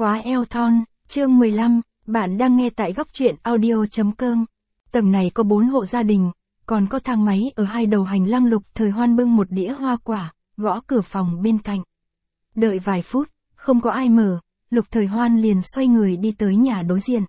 Khóa eo thon, chương 15, bạn đang nghe tại góc truyện audio.com. Tầng này có 4 hộ gia đình, còn có thang máy ở hai đầu hành lang. Lục Thời Hoan bưng một đĩa hoa quả, gõ cửa phòng bên cạnh. Đợi vài phút, không có ai mở, Lục Thời Hoan liền xoay người đi tới nhà đối diện.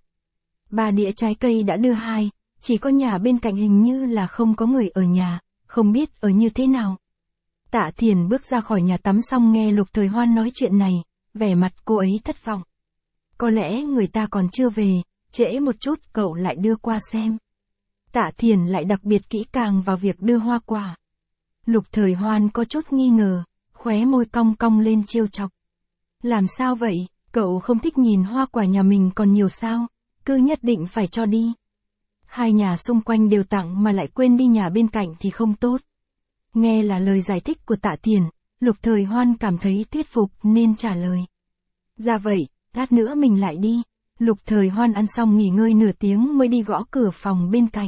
3 đĩa trái cây đã đưa 2, chỉ có nhà bên cạnh hình như là không có người ở nhà, không biết ở như thế nào. Tạ Thiền bước ra khỏi nhà tắm xong nghe Lục Thời Hoan nói chuyện này, vẻ mặt cô ấy thất vọng. Có lẽ người ta còn chưa về, trễ một chút cậu lại đưa qua xem. Tạ Thiền lại đặc biệt kỹ càng vào việc đưa hoa quả. Lục Thời Hoan có chút nghi ngờ, khóe môi cong cong lên trêu chọc. Làm sao vậy, cậu không thích nhìn hoa quả nhà mình còn nhiều sao, cứ nhất định phải cho đi. Hai nhà xung quanh đều tặng mà lại quên đi nhà bên cạnh thì không tốt. Nghe là lời giải thích của Tạ Thiền, Lục Thời Hoan cảm thấy thuyết phục nên trả lời. Dạ vậy, lát nữa mình lại đi. Lục Thời Hoan ăn xong nghỉ ngơi nửa tiếng mới đi gõ cửa phòng bên cạnh.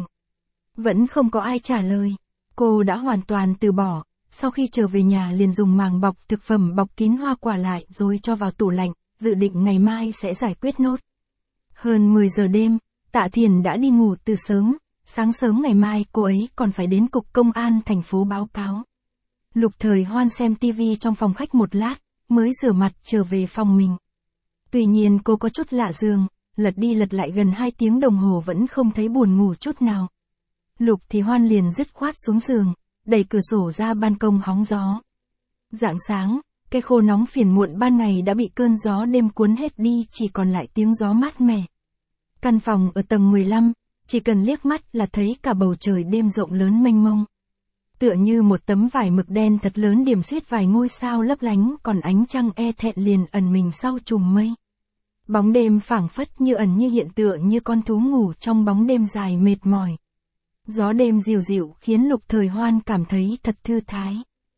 Vẫn không có ai trả lời. Cô đã hoàn toàn từ bỏ, sau khi trở về nhà liền dùng màng bọc thực phẩm bọc kín hoa quả lại rồi cho vào tủ lạnh, dự định ngày mai sẽ giải quyết nốt. Hơn 10 giờ đêm, Tạ Thiền đã đi ngủ từ sớm, sáng sớm ngày mai cô ấy còn phải đến cục công an thành phố báo cáo. Lục Thời Hoan xem tivi trong phòng khách một lát, mới rửa mặt trở về phòng mình. Tuy nhiên cô có chút lạ giường, lật đi lật lại gần 2 tiếng đồng hồ vẫn không thấy buồn ngủ chút nào. Lục Thì Hoan liền dứt khoát xuống giường, đẩy cửa sổ ra ban công hóng gió. Rạng sáng, cái khô nóng phiền muộn ban ngày đã bị cơn gió đêm cuốn hết đi, chỉ còn lại tiếng gió mát mẻ. Căn phòng ở tầng 15, chỉ cần liếc mắt là thấy cả bầu trời đêm rộng lớn mênh mông. Tựa như một tấm vải mực đen thật lớn điểm xuyết vài ngôi sao lấp lánh, còn ánh trăng e thẹn liền ẩn mình sau chùm mây. Bóng đêm phảng phất như ẩn như hiện, tựa như con thú ngủ trong bóng đêm dài mệt mỏi. Gió đêm dịu dịu khiến Lục Thời Hoan cảm thấy thật thư thái.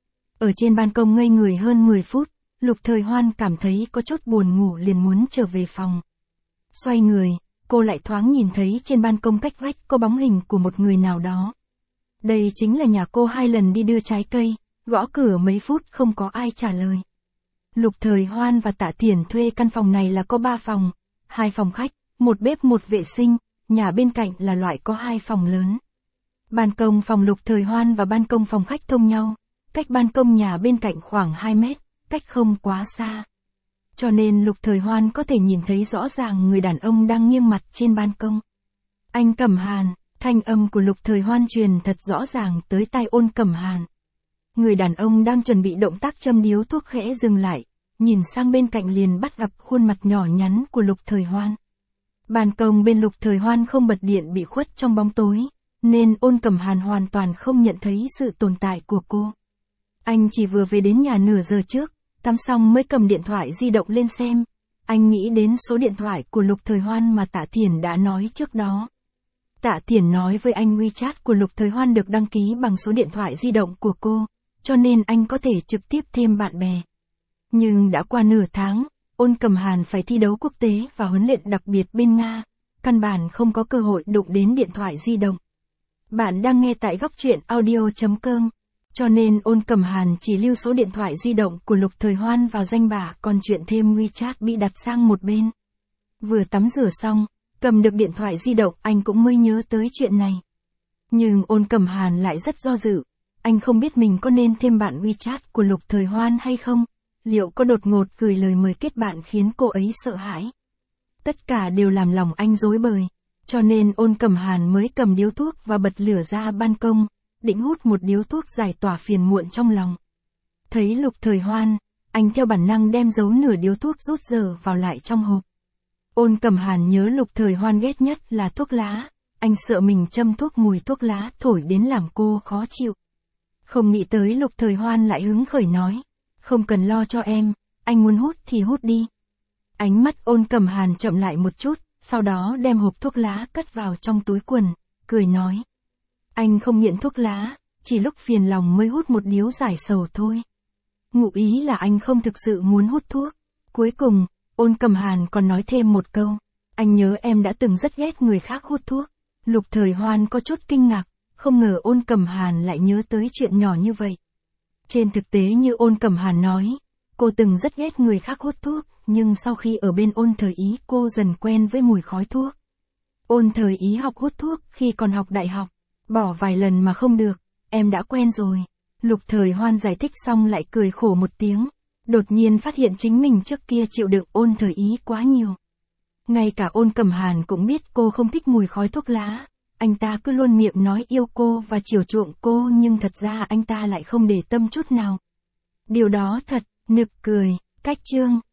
Ở trên ban công ngây người hơn 10 phút, Lục Thời Hoan cảm thấy có chút buồn ngủ liền muốn trở về phòng. Xoay người, cô lại thoáng nhìn thấy trên ban công cách vách có bóng hình của một người nào đó. Đây chính là nhà cô 2 lần đi đưa trái cây, gõ cửa mấy phút không có ai trả lời. Lục Thời Hoan và Tạ Thiền thuê căn phòng này là có 3 phòng, 2 phòng khách, 1 bếp 1 vệ sinh, nhà bên cạnh là loại có 2 phòng lớn. Ban công phòng Lục Thời Hoan và ban công phòng khách thông nhau, cách ban công nhà bên cạnh khoảng 2 mét, cách không quá xa. Cho nên Lục Thời Hoan có thể nhìn thấy rõ ràng người đàn ông đang nghiêng mặt trên ban công. Anh Cẩm Hàn, thanh âm của Lục Thời Hoan truyền thật rõ ràng tới tai Ôn Cẩm Hàn. Người đàn ông đang chuẩn bị động tác châm điếu thuốc khẽ dừng lại, nhìn sang bên cạnh liền bắt gặp khuôn mặt nhỏ nhắn của Lục Thời Hoan. Ban công bên Lục Thời Hoan không bật điện bị khuất trong bóng tối, nên Ôn Cẩm Hàn hoàn toàn không nhận thấy sự tồn tại của cô. Anh chỉ vừa về đến nhà nửa giờ trước, tắm xong mới cầm điện thoại di động lên xem. Anh nghĩ đến số điện thoại của Lục Thời Hoan mà Tạ Thiền đã nói trước đó. Tạ Thiền nói với anh WeChat của Lục Thời Hoan được đăng ký bằng số điện thoại di động của cô, cho nên anh có thể trực tiếp thêm bạn bè. Nhưng đã qua nửa tháng, Ôn Cẩm Hàn phải thi đấu quốc tế và huấn luyện đặc biệt bên Nga, căn bản không có cơ hội đụng đến điện thoại di động. Bạn đang nghe tại góc truyện audio.com, cho nên Ôn Cẩm Hàn chỉ lưu số điện thoại di động của Lục Thời Hoan vào danh bạ, còn chuyện thêm WeChat bị đặt sang một bên. Vừa tắm rửa xong, cầm được điện thoại di động anh cũng mới nhớ tới chuyện này. Nhưng Ôn Cẩm Hàn lại rất do dự, anh không biết mình có nên thêm bạn WeChat của Lục Thời Hoan hay không, liệu có đột ngột gửi lời mời kết bạn khiến cô ấy sợ hãi. Tất cả đều làm lòng anh rối bời, cho nên Ôn Cẩm Hàn mới cầm điếu thuốc và bật lửa ra ban công, định hút một điếu thuốc giải tỏa phiền muộn trong lòng. Thấy Lục Thời Hoan, anh theo bản năng đem giấu nửa điếu thuốc rút giờ vào lại trong hộp. Ôn Cẩm Hàn nhớ Lục Thời Hoan ghét nhất là thuốc lá, anh sợ mình châm thuốc mùi thuốc lá thổi đến làm cô khó chịu. Không nghĩ tới Lục Thời Hoan lại hứng khởi nói, không cần lo cho em, anh muốn hút thì hút đi. Ánh mắt Ôn Cẩm Hàn chậm lại một chút, sau đó đem hộp thuốc lá cất vào trong túi quần, cười nói. Anh không nghiện thuốc lá, chỉ lúc phiền lòng mới hút một điếu giải sầu thôi. Ngụ ý là anh không thực sự muốn hút thuốc. Cuối cùng, Ôn Cẩm Hàn còn nói thêm một câu, anh nhớ em đã từng rất ghét người khác hút thuốc. Lục Thời Hoan có chút kinh ngạc, không ngờ Ôn Cẩm Hàn lại nhớ tới chuyện nhỏ như vậy. Trên thực tế như Ôn Cẩm Hàn nói, Cô từng rất ghét người khác hút thuốc, nhưng sau khi ở bên Ôn Thời Ý cô dần quen với mùi khói thuốc. Ôn Thời Ý học hút thuốc khi còn học đại học, bỏ vài lần mà không được, em đã quen rồi. Lục Thời Hoan giải thích xong lại cười khổ một tiếng, đột nhiên phát hiện chính mình trước kia chịu đựng Ôn Thời Ý quá nhiều. Ngay cả Ôn Cẩm Hàn cũng biết cô không thích mùi khói thuốc lá, anh ta cứ luôn miệng nói yêu cô và chiều chuộng cô nhưng thật ra anh ta lại không để tâm chút nào. Điều đó thật nực cười. Cách chương